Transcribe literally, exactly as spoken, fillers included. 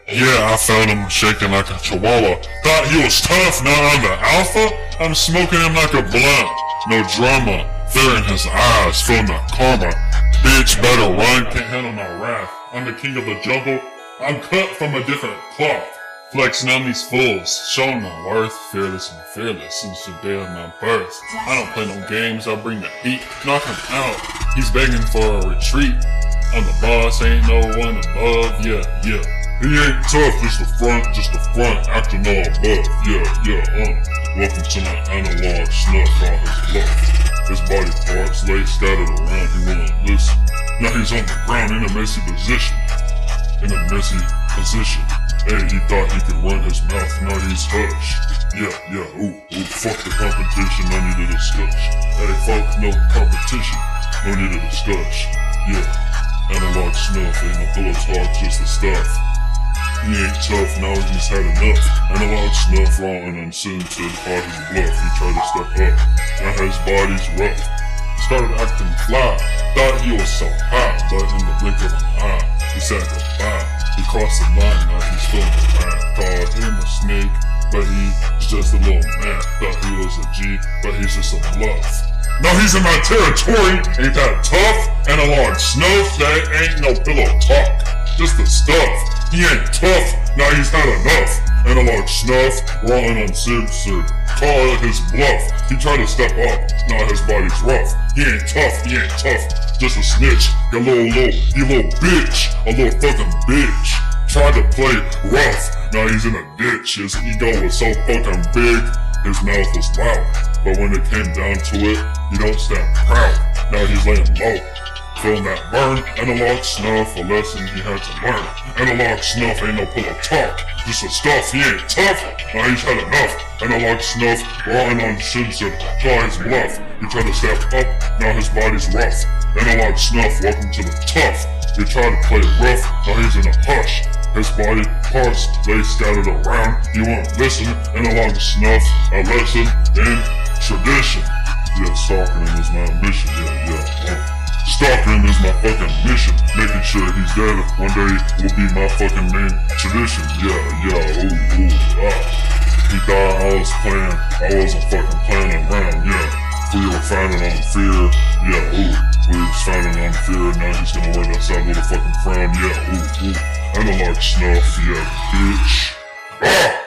Yeah, I found him shaking like a chihuahua. Thought he was tough, now I'm the alpha? I'm smoking him like a blunt. No drama, fear in his eyes, feeling that karma. Bitch better run, can't handle my wrath. I'm the king of the jungle, I'm cut from a different cloth. Flexing on these fools, showing my worth. Fearless and fearless since the day of my birth. I don't play no games, I bring the heat. Knock him out, he's begging for a retreat. I'm the boss, ain't no one above, yeah, yeah. He ain't tough, just the front, just the front, acting all above, yeah, yeah, uh. Welcome to my analog snuff, all his bluff. His body parts lay scattered around, he wouldn't listen. Now he's on the ground in a messy position. In a messy position. Hey, he thought he could run his mouth, now he's hush. Yeah, yeah, ooh, ooh, fuck the competition, no need to discuss. Hey, fuck no competition, no need to discuss. Yeah, analog snuff, ain't no pillow talk, just the stuff. He ain't tough, now he's had enough. Analog snuff, raw and uncensored, hard his bluff, he tried to step up. Now his body's rough. Started acting fly, thought he was so high, but in the blink of an eye, he said goodbye. He crossed the line, now he's feeling the wrath. Called him a snake, but he's just a little man. Thought he was a G, but he's just a bluff. Now he's in my territory, ain't that tough? Analog snuff, that ain't no pillow talk. Just the stuff, he ain't tough, now he's had enough. Analog snuff, raw and uncensored. Call his bluff, he tried to step up, now his body's rough. He ain't tough, he ain't tough, just a snitch. You little, little, you little bitch, a little fucking bitch. Tried to play rough, now he's in a ditch. His ego was so fucking big, his mouth was loud. But when it came down to it, you don't stand proud. Now he's laying low, feeling that burn. Analog snuff, a lesson he had to learn. Analog snuff ain't no pillow talk, just the stuff, he ain't tough, now he's had enough. Analog snuff, raw and uncensored, call his bluff. He tried to step up, now his body's rough. Analog snuff, welcome to the tough. He tried to play rough, now he's in a hush. His body parts lay scattered around, he won't listen. Analog snuff, a lesson in tradition. Yeah, stalking him is my mission, yeah, yeah, uh. Stalking is my fucking mission. Making sure he's dead one day will be my fucking main tradition. Yeah, yeah, ooh, ooh, ah. He thought I was playing, I wasn't fucking playing around, yeah. We were finding on fear, yeah, ooh. We was finding on fear, now he's gonna wear that side with a fucking frown, yeah, ooh, ooh. Analog snuff, yeah, bitch. Ah!